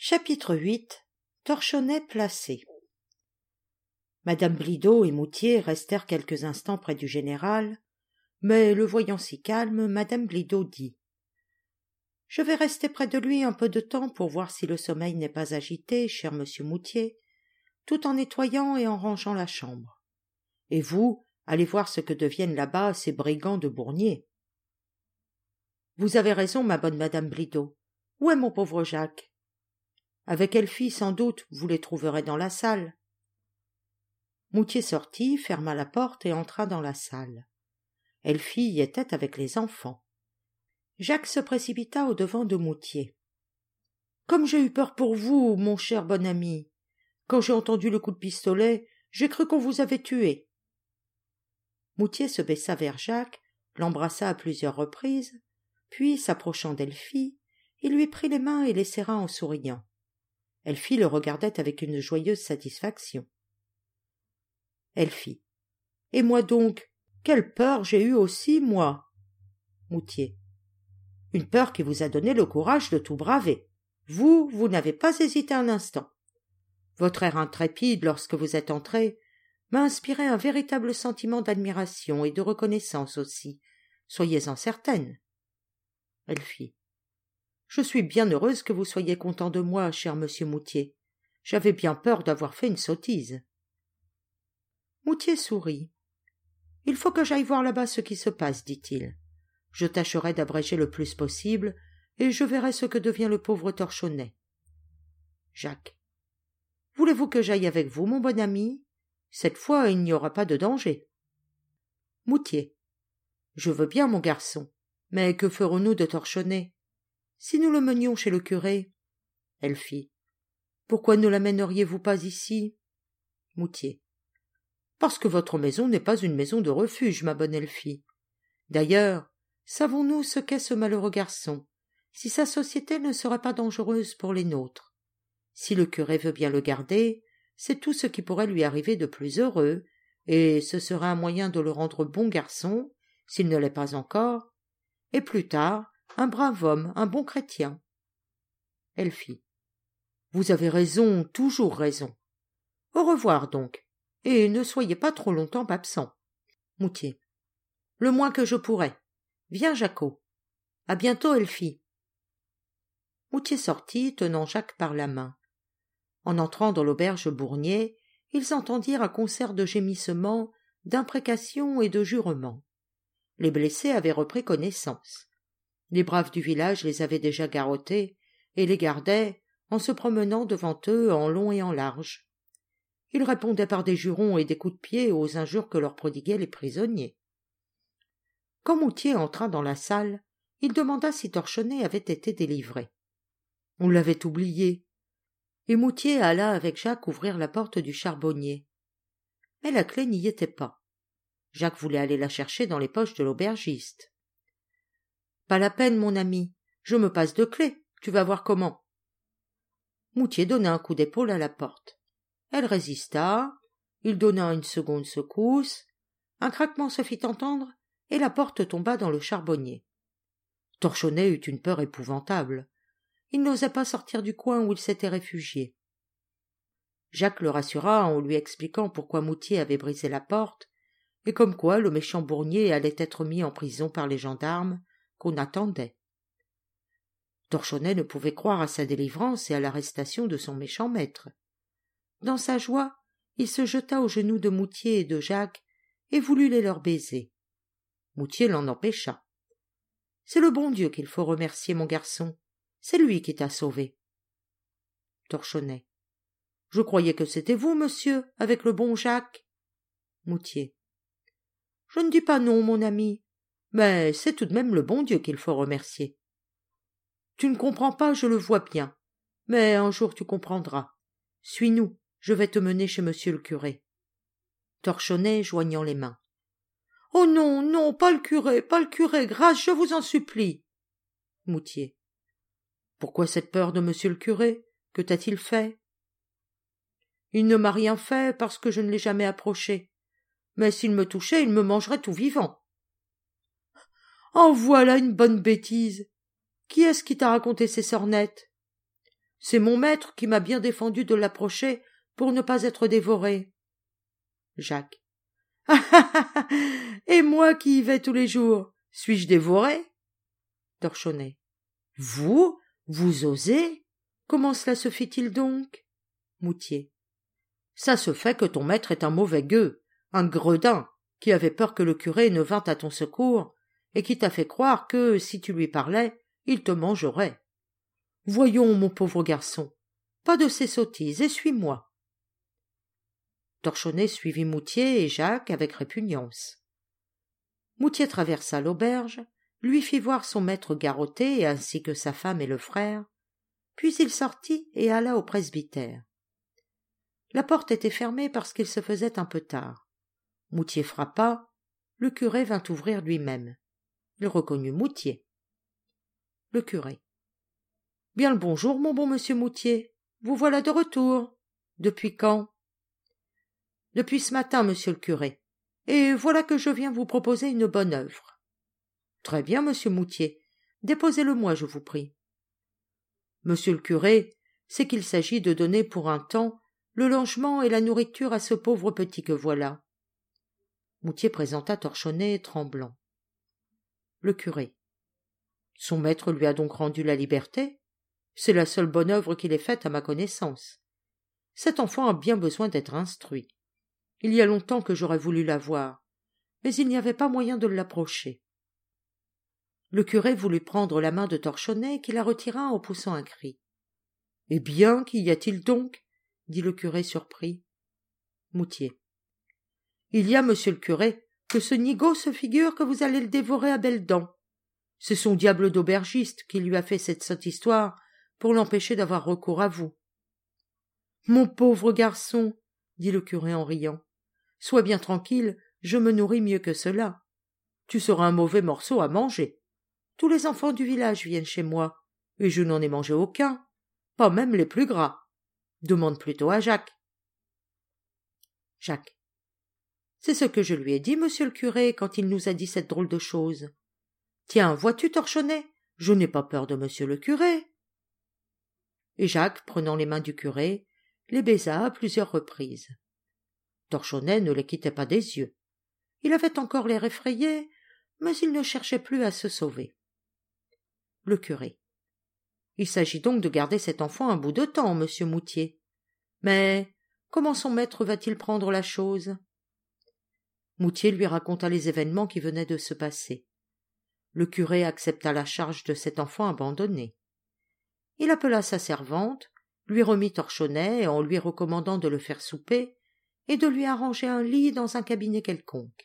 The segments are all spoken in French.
Chapitre 8. Torchonnet placé. Madame Blidaut et Moutier restèrent quelques instants près du général, mais le voyant si calme, madame Blidaut dit: « Je vais rester près de lui un peu de temps pour voir si le sommeil n'est pas agité, cher monsieur Moutier, tout en nettoyant et en rangeant la chambre. Et vous, allez voir ce que deviennent là-bas ces brigands de Bournier. » « Vous avez raison, ma bonne madame Blidaut. Où est mon pauvre Jacques ? Avec Elfie, sans doute, vous les trouverez dans la salle. » Moutier sortit, ferma la porte et entra dans la salle. Elfie y était avec les enfants. Jacques se précipita au-devant de Moutier. « Comme j'ai eu peur pour vous, mon cher bon ami. Quand j'ai entendu le coup de pistolet, j'ai cru qu'on vous avait tué. » Moutier se baissa vers Jacques, l'embrassa à plusieurs reprises, puis, s'approchant d'Elfie, il lui prit les mains et les serra en souriant. Elfie le regardait avec une joyeuse satisfaction. Elfie. « Et moi donc, quelle peur j'ai eue aussi, moi !» Moutier. « Une peur qui vous a donné le courage de tout braver. Vous n'avez pas hésité un instant. Votre air intrépide lorsque vous êtes entré m'a inspiré un véritable sentiment d'admiration et de reconnaissance aussi. Soyez-en certaine. » Elfie. « Je suis bien heureuse que vous soyez content de moi, cher monsieur Moutier. J'avais bien peur d'avoir fait une sottise. » Moutier sourit. « Il faut que j'aille voir là-bas ce qui se passe, dit-il. Je tâcherai d'abréger le plus possible, et je verrai ce que devient le pauvre Torchonnet. » Jacques. « Voulez-vous que j'aille avec vous, mon bon ami ? Cette fois, il n'y aura pas de danger. » Moutier. « Je veux bien, mon garçon, mais que ferons-nous de Torchonnet ? Si nous le menions chez le curé. » Elfie. « Pourquoi ne l'amèneriez-vous pas ici ? » Moutier. « Parce que votre maison n'est pas une maison de refuge, ma bonne Elfie. D'ailleurs, savons-nous ce qu'est ce malheureux garçon, si sa société ne serait pas dangereuse pour les nôtres. Si le curé veut bien le garder, c'est tout ce qui pourrait lui arriver de plus heureux, et ce serait un moyen de le rendre bon garçon, s'il ne l'est pas encore, et plus tard, un brave homme, un bon chrétien. » Elfie. « Vous avez raison, toujours raison. Au revoir donc, et ne soyez pas trop longtemps absent. » Moutier. « Le moins que je pourrai. Viens, Jacquot. À bientôt, Elfie. » Moutier sortit, tenant Jacques par la main. En entrant dans l'auberge Bournier, ils entendirent un concert de gémissements, d'imprécations et de jurements. Les blessés avaient repris connaissance. Les braves du village les avaient déjà garrottés et les gardaient en se promenant devant eux en long et en large. Ils répondaient par des jurons et des coups de pied aux injures que leur prodiguaient les prisonniers. Quand Moutier entra dans la salle, il demanda si Torchonnet avait été délivré. On l'avait oublié, et Moutier alla avec Jacques ouvrir la porte du charbonnier. Mais la clé n'y était pas. Jacques voulait aller la chercher dans les poches de l'aubergiste. « Pas la peine, mon ami, je me passe de clé, tu vas voir comment. » Moutier donna un coup d'épaule à la porte. Elle résista, il donna une seconde secousse, un craquement se fit entendre, et la porte tomba dans le charbonnier. Torchonnet eut une peur épouvantable. Il n'osait pas sortir du coin où il s'était réfugié. Jacques le rassura en lui expliquant pourquoi Moutier avait brisé la porte, et comme quoi le méchant Bournier allait être mis en prison par les gendarmes, qu'on attendait. Torchonnet ne pouvait croire à sa délivrance et à l'arrestation de son méchant maître. Dans sa joie, il se jeta aux genoux de Moutier et de Jacques et voulut les leur baiser. Moutier l'en empêcha. « C'est le bon Dieu qu'il faut remercier, mon garçon. C'est lui qui t'a sauvé. » Torchonnet. « Je croyais que c'était vous, monsieur, avec le bon Jacques. » Moutier. « Je ne dis pas non, mon ami. Mais c'est tout de même le bon Dieu qu'il faut remercier. Tu ne comprends pas, je le vois bien. Mais un jour tu comprendras. Suis-nous, je vais te mener chez monsieur le curé. » Torchonnet joignant les mains. « Oh non, non, pas le curé, grâce, je vous en supplie. » Moutier. « Pourquoi cette peur de monsieur le curé? Que t'a-t-il fait? » « Il ne m'a rien fait parce que je ne l'ai jamais approché. Mais s'il me touchait, il me mangerait tout vivant. » « En voilà une bonne bêtise. Qui est-ce qui t'a raconté ces sornettes ? » C'est mon maître qui m'a bien défendu de l'approcher pour ne pas être dévoré. Jacques. Et moi qui y vais tous les jours, suis-je dévoré? Torchonnet. Vous? Vous osez? Comment cela se fait-il donc? Moutier. Ça se fait que ton maître est un mauvais gueux, un gredin, qui avait peur que le curé ne vînt à ton secours, et qui t'a fait croire que, si tu lui parlais, il te mangerait. Voyons, mon pauvre garçon, pas de ces sottises, et suis-moi. Torchonnet suivit Moutier et Jacques avec répugnance. Moutier traversa l'auberge, lui fit voir son maître garrotté ainsi que sa femme et le frère, puis il sortit et alla au presbytère. La porte était fermée parce qu'il se faisait un peu tard. Moutier frappa, le curé vint ouvrir lui-même. Il reconnut Moutier. Le curé. Bien le bonjour, mon bon monsieur Moutier. Vous voilà de retour. Depuis quand? Depuis ce matin, monsieur le curé. Et voilà que je viens vous proposer une bonne œuvre. Très bien, monsieur Moutier. Déposez-le-moi, je vous prie. Monsieur le curé, c'est qu'il s'agit de donner pour un temps le logement et la nourriture à ce pauvre petit que voilà. Moutier présenta Torchonnet tremblant. Le curé. Son maître lui a donc rendu la liberté? C'est la seule bonne œuvre qu'il ait faite à ma connaissance. Cet enfant a bien besoin d'être instruit. Il y a longtemps que j'aurais voulu l'avoir, mais il n'y avait pas moyen de l'approcher. Le curé voulut prendre la main de Torchonnet, qui la retira en poussant un cri. « Eh bien, qu'y a-t-il donc » dit le curé surpris. Moutier. « Il y a, monsieur le curé, que ce nigaud se figure que vous allez le dévorer à belles dents. C'est son diable d'aubergiste qui lui a fait cette sotte histoire pour l'empêcher d'avoir recours à vous. »« Mon pauvre garçon, » dit le curé en riant, « sois bien tranquille, je me nourris mieux que cela. Tu seras un mauvais morceau à manger. Tous les enfants du village viennent chez moi, et je n'en ai mangé aucun, pas même les plus gras. Demande plutôt à Jacques. » Jacques. C'est ce que je lui ai dit, monsieur le curé, quand il nous a dit cette drôle de chose. Tiens, vois-tu, Torchonnet, je n'ai pas peur de monsieur le curé. Et Jacques, prenant les mains du curé, les baisa à plusieurs reprises. Torchonnet ne les quittait pas des yeux. Il avait encore l'air effrayé, mais il ne cherchait plus à se sauver. Le curé. Il s'agit donc de garder cet enfant un bout de temps, monsieur Moutier. Mais comment son maître va-t-il prendre la chose? Moutier lui raconta les événements qui venaient de se passer. Le curé accepta la charge de cet enfant abandonné. Il appela sa servante, lui remit Torchonnet en lui recommandant de le faire souper et de lui arranger un lit dans un cabinet quelconque.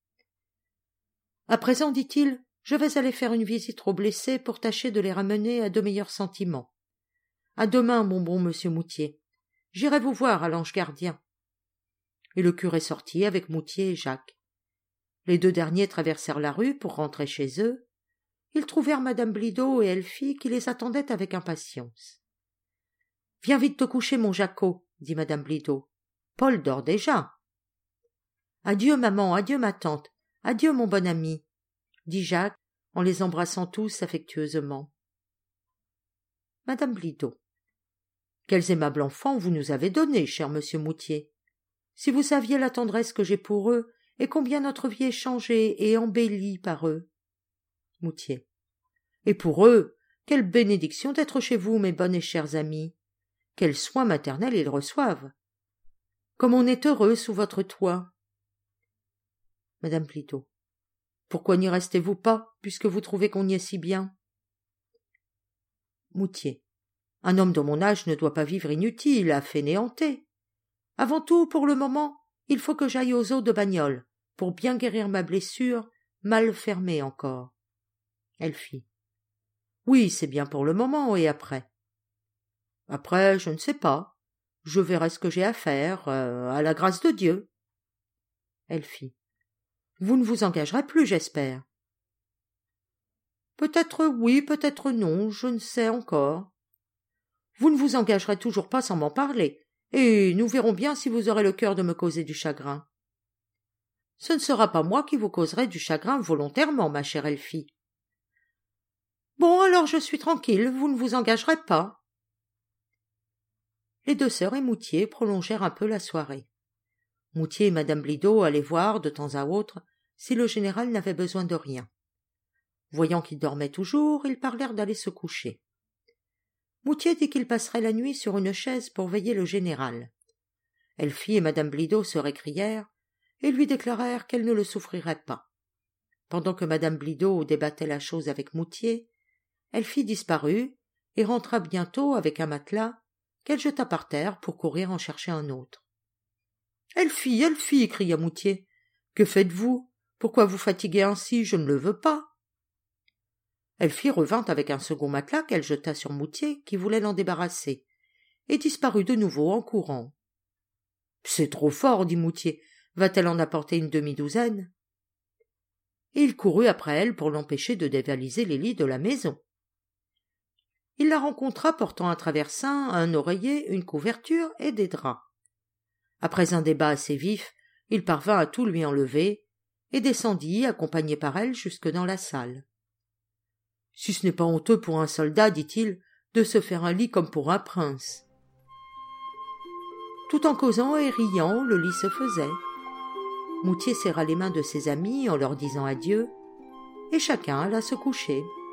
À présent, dit-il, je vais aller faire une visite aux blessés pour tâcher de les ramener à de meilleurs sentiments. À demain, mon bon monsieur Moutier. J'irai vous voir à l'ange gardien. Et le curé sortit avec Moutier et Jacques. Les deux derniers traversèrent la rue pour rentrer chez eux. Ils trouvèrent madame Blido et Elfie qui les attendaient avec impatience. « Viens vite te coucher, mon Jacquot, » dit madame Blido. « Paul dort déjà. »« Adieu, maman, adieu, ma tante, adieu, mon bon ami, » dit Jacques en les embrassant tous affectueusement. Madame Blido. « Quels aimables enfants vous nous avez donnés, cher monsieur Moutier. Si vous saviez la tendresse que j'ai pour eux, et combien notre vie est changée et embellie par eux. » Moutier. « Et pour eux, quelle bénédiction d'être chez vous, mes bonnes et chères amies. Quels soins maternels ils reçoivent. Comme on est heureux sous votre toit. » Madame Blido. « Pourquoi n'y restez-vous pas, puisque vous trouvez qu'on y est si bien? » Moutier. « Un homme de mon âge ne doit pas vivre inutile, à fainéanter. Avant tout, pour le moment, il faut que j'aille aux eaux de Bagnoles, pour bien guérir ma blessure, mal fermée encore. » Elfie. « Oui, c'est bien pour le moment, et après? » Après, je ne sais pas. Je verrai ce que j'ai à faire, à la grâce de Dieu. Elfie. « Vous ne vous engagerez plus, j'espère. » Peut-être oui, peut-être non, je ne sais encore. Vous ne vous engagerez toujours pas sans m'en parler, et nous verrons bien si vous aurez le cœur de me causer du chagrin. Ce ne sera pas moi qui vous causerai du chagrin volontairement, ma chère Elfie. Bon, alors je suis tranquille, vous ne vous engagerez pas. Les 2 sœurs et Moutier prolongèrent un peu la soirée. Moutier et madame Blido allaient voir, de temps à autre, si le général n'avait besoin de rien. Voyant qu'il dormait toujours, ils parlèrent d'aller se coucher. Moutier dit qu'il passerait la nuit sur une chaise pour veiller le général. Elfie et madame Blido se récrièrent et lui déclarèrent qu'elles ne le souffriraient pas. Pendant que madame Blido débattait la chose avec Moutier, Elfie disparut et rentra bientôt avec un matelas qu'elle jeta par terre pour courir en chercher un autre. « Elfie, Elfie !» cria Moutier. « Que faites-vous ? Pourquoi vous fatiguez ainsi ? Je ne le veux pas. » Elfie revint avec un second matelas qu'elle jeta sur Moutier qui voulait l'en débarrasser, et disparut de nouveau en courant. « C'est trop fort, dit Moutier. Va-t-elle en apporter une demi-douzaine ?» Et il courut après elle pour l'empêcher de dévaliser les lits de la maison. Il la rencontra portant un traversin, un oreiller, une couverture et des draps. Après un débat assez vif, il parvint à tout lui enlever et descendit, accompagné par elle, jusque dans la salle. « Si ce n'est pas honteux pour un soldat, dit-il, de se faire un lit comme pour un prince. » Tout en causant et riant, le lit se faisait. Moutier serra les mains de ses amis en leur disant adieu, et chacun alla se coucher.